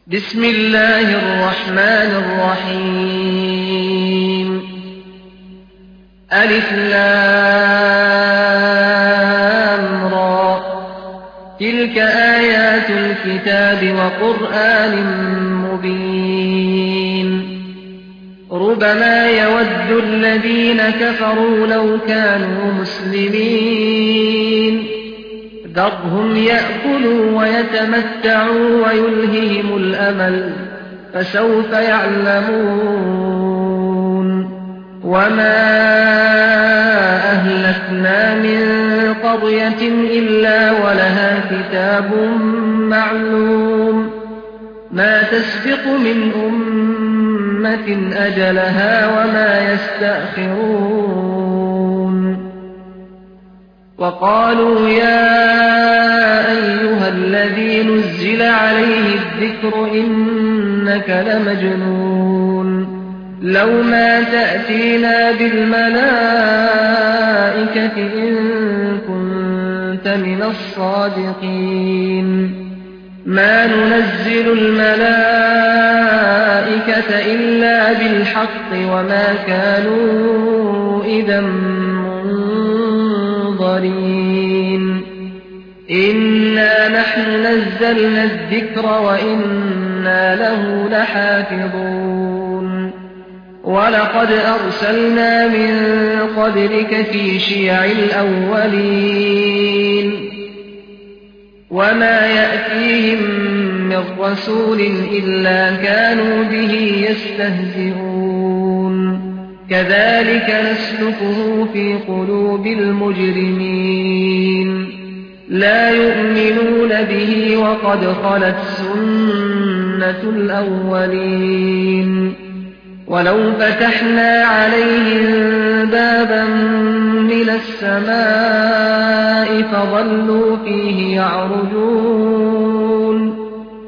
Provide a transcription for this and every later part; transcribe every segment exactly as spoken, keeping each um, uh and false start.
بسم الله الرحمن الرحيم ألف لام را تلك آيات الكتاب وقرآن مبين ربما يود الذين كفروا لو كانوا مسلمين ذرهم يأكلوا ويتمتعوا ويلههم الأمل فسوف يعلمون وما أهلكنا من قرية إلا ولها كتاب معلوم ما تسبق من أمة أجلها وما يستأخرون وقالوا يا أيها الذي نزل عليه الذكر إنك لمجنون لو ما تأتينا بالملائكة إن كنت من الصادقين ما ننزل الملائكة إلا بالحق وما كانوا إذا منظرين إنا نحن نزلنا الذكر وإنا له لحافظون ولقد أرسلنا من قبلك في شيع الأولين وما يأتيهم من رسول إلا كانوا به يستهزئون كذلك نسلكه في قلوب المجرمين لا يؤمنون به وقد خلت سنة الأولين ولو فتحنا عليهم بابا من السماء فظلوا فيه يعرجون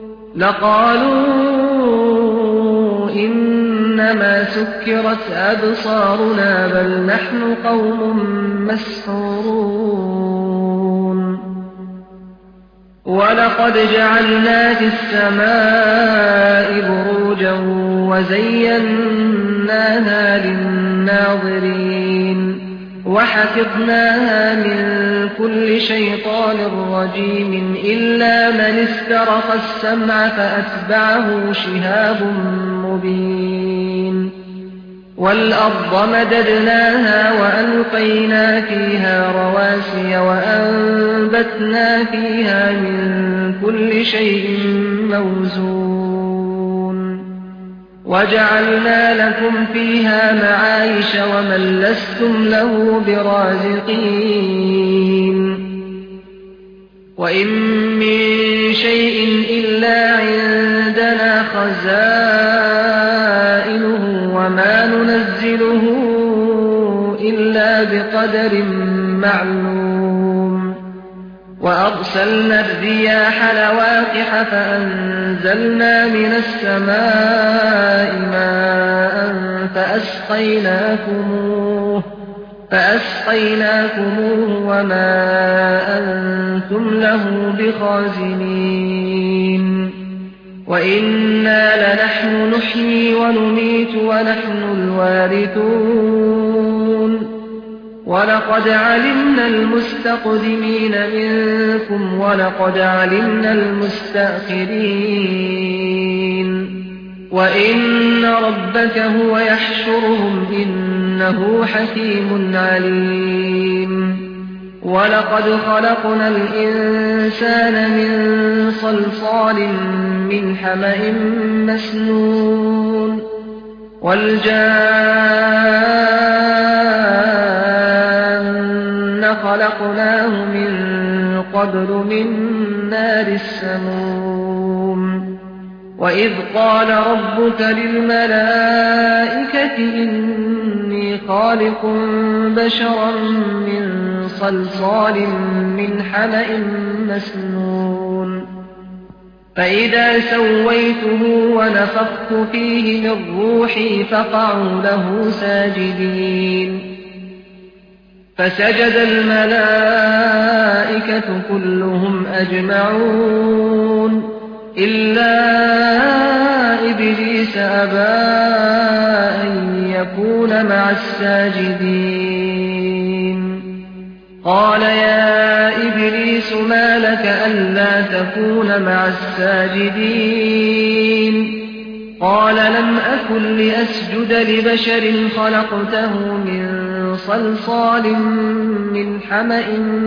لقالوا إنما سكرت أبصارنا بل نحن قوم مسحورون ولقد جعلنا في السماء بروجا وزيناها للناظرين وحفظناها من كل شيطان رجيم إلا من استرق السمع فأتبعه شهاب مبين والأرض مددناها وألقينا فيها رواسي وأنبتنا فيها من كل شيء موزون وجعلنا لكم فيها معايش ومن لستم له برازقين وإن من شيء إلا عندنا خزائنه وما ننزله إلا بقدر معلوم وأرسلنا الرياح لواقح فأنزلنا من السماء ماء فأسقيناكموه فأسقيناكموه وما أنتم له بخازنين وإنا لنحن نحيي ونميت ونحن الوارثون ولقد علمنا المستقدمين منكم ولقد علمنا المستأخرين وإن ربك هو يحشرهم إنه حكيم عليم ولقد خلقنا الإنسان من صلصال من حمأ مسنون والجان خلقناه من قبل من نار السموم وإذ قال ربك للملائكة إني خالق بشرا من صلصال من حمأ مسنون فإذا سويته ونفخت فيه من روحي فقعوا له ساجدين فسجد الملائكة كلهم أجمعون إلا مع الساجدين قال يا إبليس ما لك ألا تكون مع الساجدين قال لم أكن لأسجد لبشر خلقته من صلصال من حمأ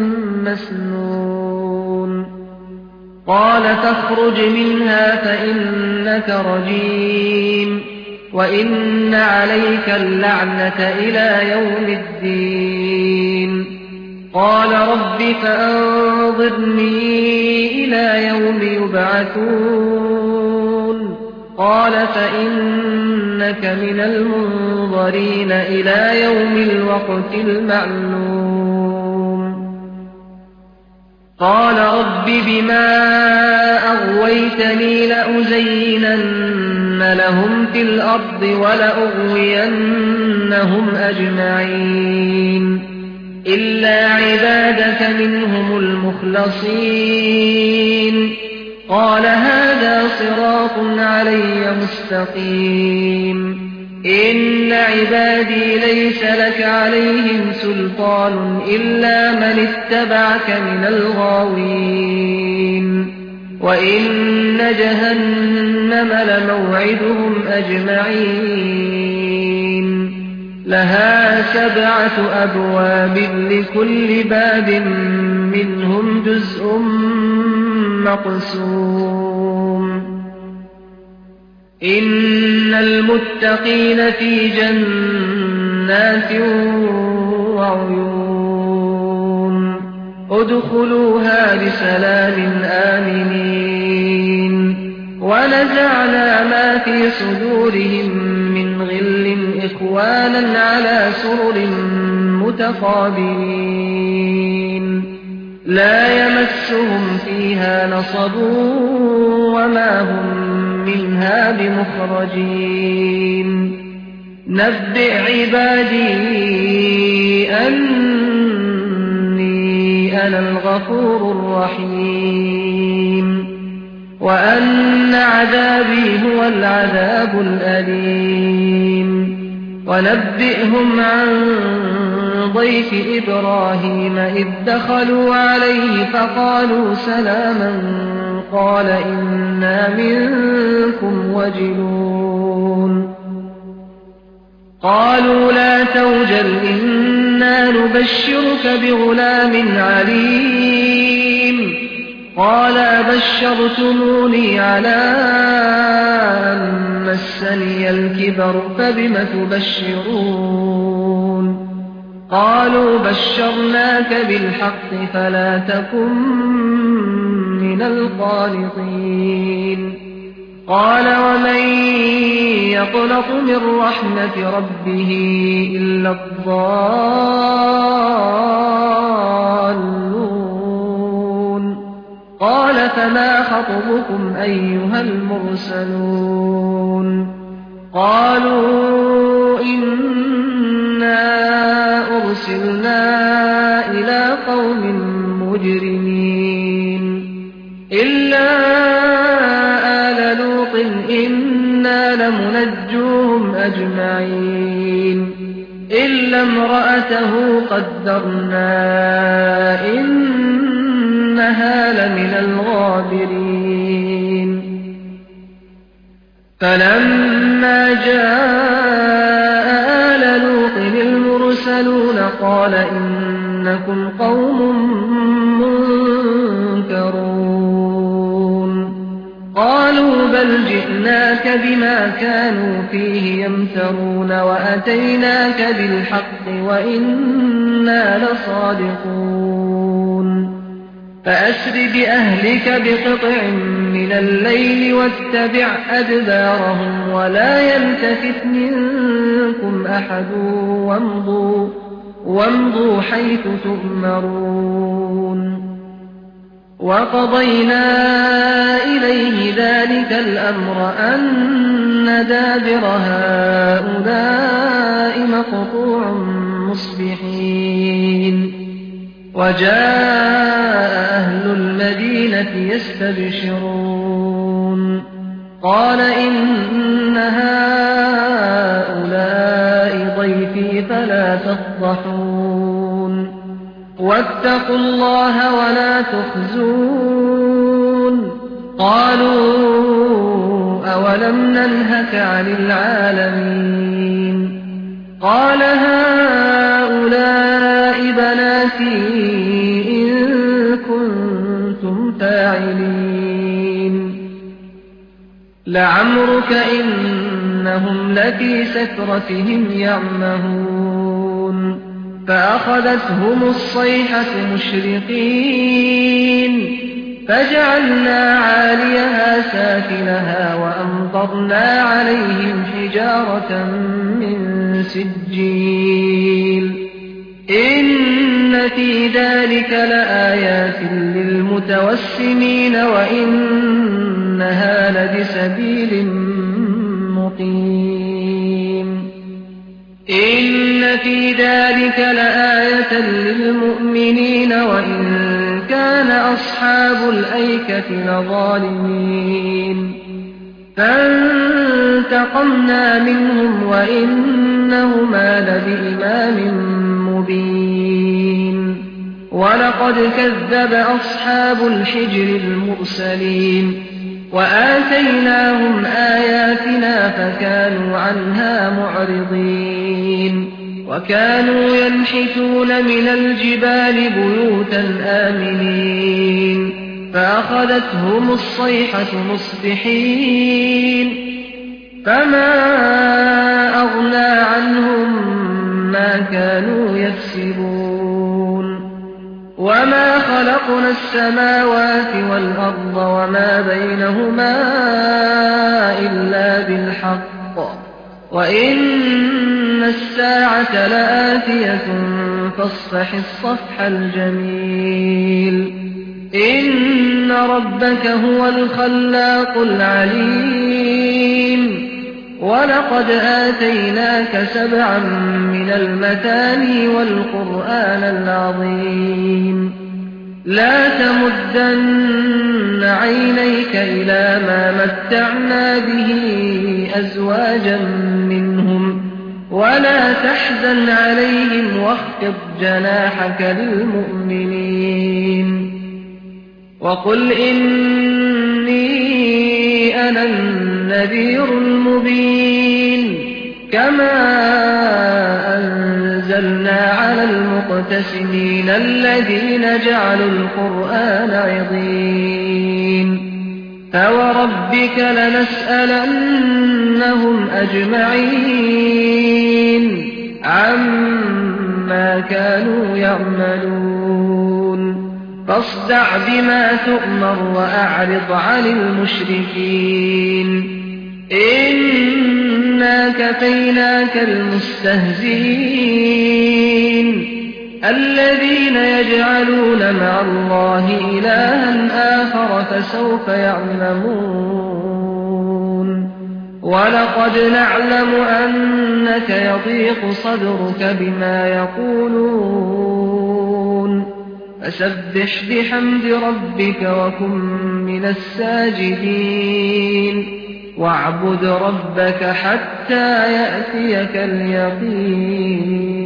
مسنون قال فاخرج منها فإنك رجيم وإن عليك اللعنة إلى يوم الدين قال رب فأنظرني إلى يوم يبعثون قال فإنك من المنظرين إلى يوم الوقت المعلوم قال رب بما أغويتني لأزينن لهم في الأرض ولأغوينهم أجمعين إلا عبادك منهم المخلصين قال هذا صراط علي مستقيم إن عبادي ليس لك عليهم سلطان إلا من اتبعك من الغاوين وإن جهنم لموعدهم أجمعين لها سبعة أبواب لكل باب منهم جزء مقسوم إن المتقين في جنات وعيون ادخلوها بسلام آمنين ونزعنا ما في صدورهم من غل إخوانا على سرر متقابلين لا يمسهم فيها نصب وما هم منها بمخرجين نبئ عبادي أني أنا الغفور الرحيم وأن عذابي هو العذاب الأليم ونبئهم عن ضيف إبراهيم إذ دخلوا عليه فقالوا سلاما قال إنا منكم وجلون قالوا لا توجل إنا نبشرك بغلام عليم قال أبشرتموني على أن مسني الكبر فبم تبشرون قالوا بشرناك بالحق فلا تكن من القانطين قال ومن يقنط من رحمة ربه إلا الضالون قال فما خطبكم أيها المرسلون قالوا إنا أرسلنا إلى قوم مجرمين إلا آل لوط إنا لمنجوهم أجمعين إلا امرأته قدرنا إنها لمن الغابرين فلما جاء آل لوط المرسلون قال إنكم قوم منكرون قالوا بل جئناك بما كانوا فيه يمترون وأتيناك بالحق وإنا لصادقون فأسر بأهلك بقطع من الليل واتبع أدبارهم ولا يلتفت منكم أحد وامضوا, وامضوا حيث تؤمرون وقضينا إليه ذلك الأمر أن دابر هؤلاء مقطوع مصبحين وجاء أهل المدينة يستبشرون قال إن هؤلاء ضيفي تفضحون واتقوا الله ولا تخزون قالوا أولم ننهك عن العالمين قال هؤلاء بناتي إن كنتم فاعلين لعمرك إنهم لفي سكرتهم يعمهون فأخذتهم الصيحة مشرقين فجعلنا عاليها سافلها وأمطرنا عليهم حجارة من سجيل إن في ذلك لآيات للمتوسمين وإنها لبسبيل مقيم إن في ذلك لآية للمؤمنين وإن كان أصحاب الأيكة لظالمين فانتقمنا منهم وإنهما لبإمام مبين ولقد كذب أصحاب الحجر المرسلين وآتيناهم آياتنا فكانوا عنها معرضين وكانوا ينحتون من الجبال بيوتا آمنين فأخذتهم الصيحة مصبحين فما أغنى عنهم ما كانوا يكسبون وما خلقنا السماوات والأرض وما بينهما إلا بالحق وإن الساعة لآتية فاصفح الصفح الجميل إن ربك هو الخلاق العليم ولقد آتيناك سبعا من المثاني والقرآن العظيم لا تمدن عينيك إلى ما متعنا به أزواجا منهم ولا تحزن عليهم واخفض جناحك للمؤمنين وقل إني أنا النذير المبين كما أنزلنا على المقتسمين الذين جعلوا القرآن عضين فوربك لنسألنهم أجمعين عما كانوا يعملون فاصدع بما تؤمر وأعرض عن المشركين إنا كفيناك المستهزئين الذين يجعلون مع الله إلها آخر فسوف يعلمون ولقد نعلم أنك يضيق صدرك بما يقولون فسبح بحمد ربك وكن من الساجدين واعبد ربك حتى يأتيك اليقين